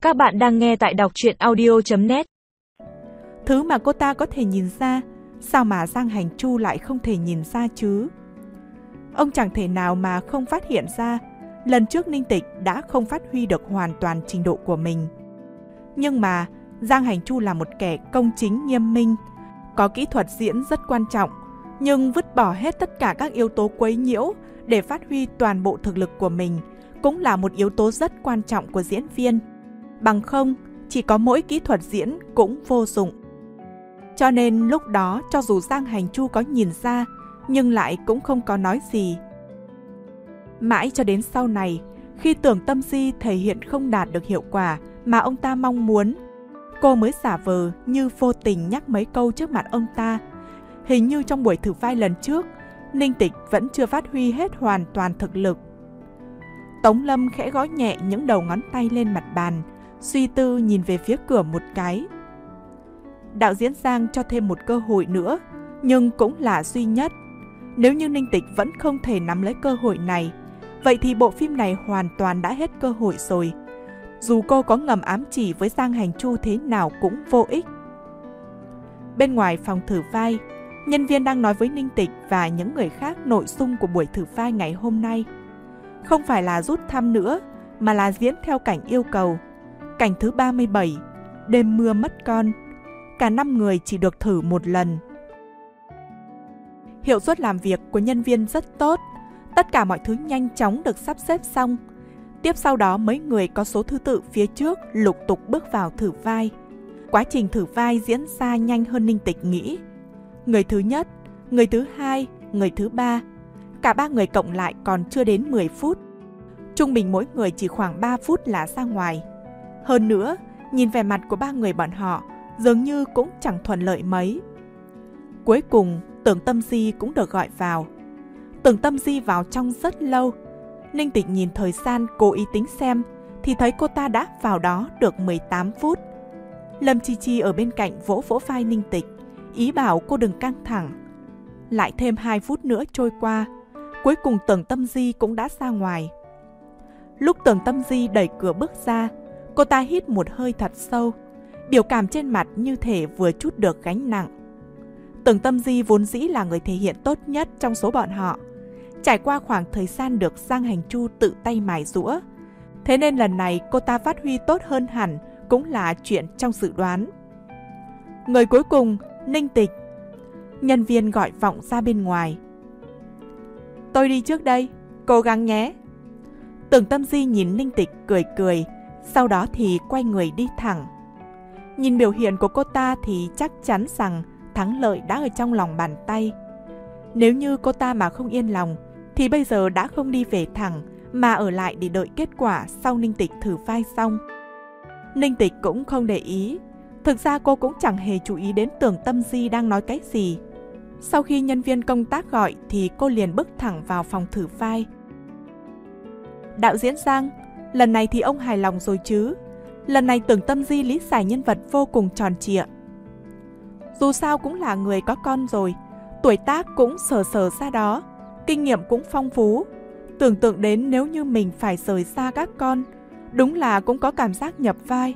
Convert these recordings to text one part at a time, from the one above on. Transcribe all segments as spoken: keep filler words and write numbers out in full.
Các bạn đang nghe tại đọc truyện audio chấm net. Thứ mà cô ta có thể nhìn ra, sao mà Giang Hành Chu lại không thể nhìn ra chứ? Ông chẳng thể nào mà không phát hiện ra, lần trước Ninh Tịch đã không phát huy được hoàn toàn trình độ của mình. Nhưng mà Giang Hành Chu là một kẻ công chính nghiêm minh, có kỹ thuật diễn rất quan trọng, nhưng vứt bỏ hết tất cả các yếu tố quấy nhiễu để phát huy toàn bộ thực lực của mình cũng là một yếu tố rất quan trọng của diễn viên. Bằng không, chỉ có mỗi kỹ thuật diễn cũng vô dụng. Cho nên lúc đó cho dù Giang Hành Chu có nhìn ra, nhưng lại cũng không có nói gì. Mãi cho đến sau này, khi Tưởng Tâm Di thể hiện không đạt được hiệu quả mà ông ta mong muốn, cô mới giả vờ như vô tình nhắc mấy câu trước mặt ông ta. Hình như trong buổi thử vai lần trước, Ninh Tịch vẫn chưa phát huy hết hoàn toàn thực lực. Tống Lâm khẽ gõ nhẹ những đầu ngón tay lên mặt bàn, suy tư nhìn về phía cửa một cái. Đạo diễn Giang cho thêm một cơ hội nữa, nhưng cũng là duy nhất. Nếu như Ninh Tịch vẫn không thể nắm lấy cơ hội này, vậy thì bộ phim này hoàn toàn đã hết cơ hội rồi. Dù cô có ngầm ám chỉ với Giang Hành Chu thế nào cũng vô ích. Bên ngoài phòng thử vai, nhân viên đang nói với Ninh Tịch và những người khác nội dung của buổi thử vai ngày hôm nay. Không phải là rút thăm nữa, mà là diễn theo cảnh yêu cầu. Cảnh thứ ba mươi bảy, đêm mưa mất con. Cả năm người chỉ được thử một lần. Hiệu suất làm việc của nhân viên rất tốt. Tất cả mọi thứ nhanh chóng được sắp xếp xong. Tiếp sau đó mấy người có số thứ tự phía trước lục tục bước vào thử vai. Quá trình thử vai diễn ra nhanh hơn Ninh Tịch nghĩ. Người thứ nhất, người thứ hai, người thứ ba. Cả ba người cộng lại còn chưa đến mười phút. Trung bình mỗi người chỉ khoảng ba phút là ra ngoài. Hơn nữa, nhìn vẻ mặt của ba người bọn họ dường như cũng chẳng thuận lợi mấy. Cuối cùng, Tưởng Tâm Di cũng được gọi vào. Tưởng Tâm Di vào trong rất lâu. Ninh Tịch nhìn thời gian cố ý tính xem thì thấy cô ta đã vào đó được mười tám phút. Lâm Chi Chi ở bên cạnh vỗ vỗ vai Ninh Tịch, ý bảo cô đừng căng thẳng. Lại thêm hai phút nữa trôi qua, cuối cùng Tưởng Tâm Di cũng đã ra ngoài. Lúc Tưởng Tâm Di đẩy cửa bước ra, cô ta hít một hơi thật sâu, biểu cảm trên mặt như thể vừa trút được gánh nặng. Tưởng Tâm Di vốn dĩ là người thể hiện tốt nhất trong số bọn họ, trải qua khoảng thời gian được Giang Hành Chu tự tay mài giũa. Thế nên lần này cô ta phát huy tốt hơn hẳn cũng là chuyện trong dự đoán. Người cuối cùng, Ninh Tịch. Nhân viên gọi vọng ra bên ngoài. Tôi đi trước đây, cố gắng nhé. Tưởng Tâm Di nhìn Ninh Tịch cười cười, sau đó thì quay người đi thẳng. Nhìn biểu hiện của cô ta thì chắc chắn rằng thắng lợi đã ở trong lòng bàn tay. Nếu như cô ta mà không yên lòng thì bây giờ đã không đi về thẳng mà ở lại để đợi kết quả sau Ninh Tịch thử vai xong. Ninh Tịch cũng không để ý. Thực ra cô cũng chẳng hề chú ý đến Tưởng Tâm Di đang nói cái gì. Sau khi nhân viên công tác gọi thì cô liền bước thẳng vào phòng thử vai. Đạo diễn Giang, lần này thì ông hài lòng rồi chứ? Lần này Tưởng Tâm Di lý giải nhân vật vô cùng tròn trịa. Dù sao cũng là người có con rồi, tuổi tác cũng sờ sờ ra đó, kinh nghiệm cũng phong phú. Tưởng tượng đến nếu như mình phải rời xa các con, đúng là cũng có cảm giác nhập vai.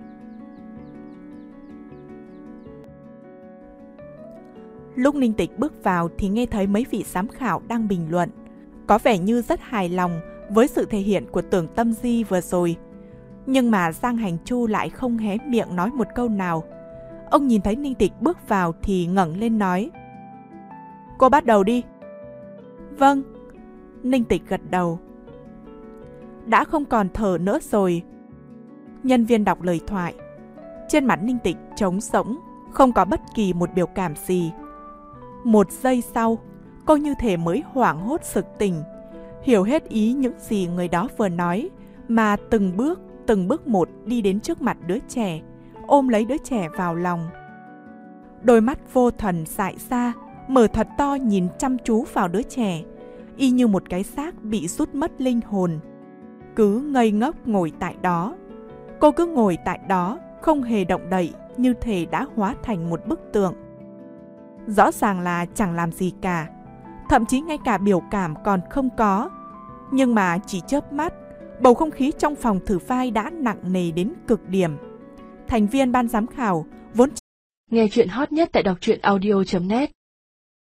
Lúc Ninh Tịch bước vào thì nghe thấy mấy vị giám khảo đang bình luận, có vẻ như rất hài lòng với sự thể hiện của Tưởng Tâm Di vừa rồi. Nhưng mà Giang Hành Chu lại không hé miệng nói một câu nào. Ông nhìn thấy Ninh Tịch bước vào thì ngẩng lên nói: Cô bắt đầu đi. Vâng. Ninh Tịch gật đầu. Đã không còn thở nữa rồi. Nhân viên đọc lời thoại. Trên mặt Ninh Tịch trống rỗng, không có bất kỳ một biểu cảm gì. Một giây sau, cô như thể mới hoảng hốt sực tỉnh, hiểu hết ý những gì người đó vừa nói, mà từng bước, từng bước một đi đến trước mặt đứa trẻ, ôm lấy đứa trẻ vào lòng. Đôi mắt vô thần dại ra, mở thật to nhìn chăm chú vào đứa trẻ, y như một cái xác bị rút mất linh hồn. Cứ ngây ngốc ngồi tại đó. Cô cứ ngồi tại đó, không hề động đậy, như thể đã hóa thành một bức tượng. Rõ ràng là chẳng làm gì cả, thậm chí ngay cả biểu cảm còn không có. Nhưng mà chỉ chớp mắt, Bầu không khí trong phòng thử vai đã nặng nề đến cực điểm. Thành viên ban giám khảo vốn nghe chuyện hot nhất tại đọc truyện audio chấm net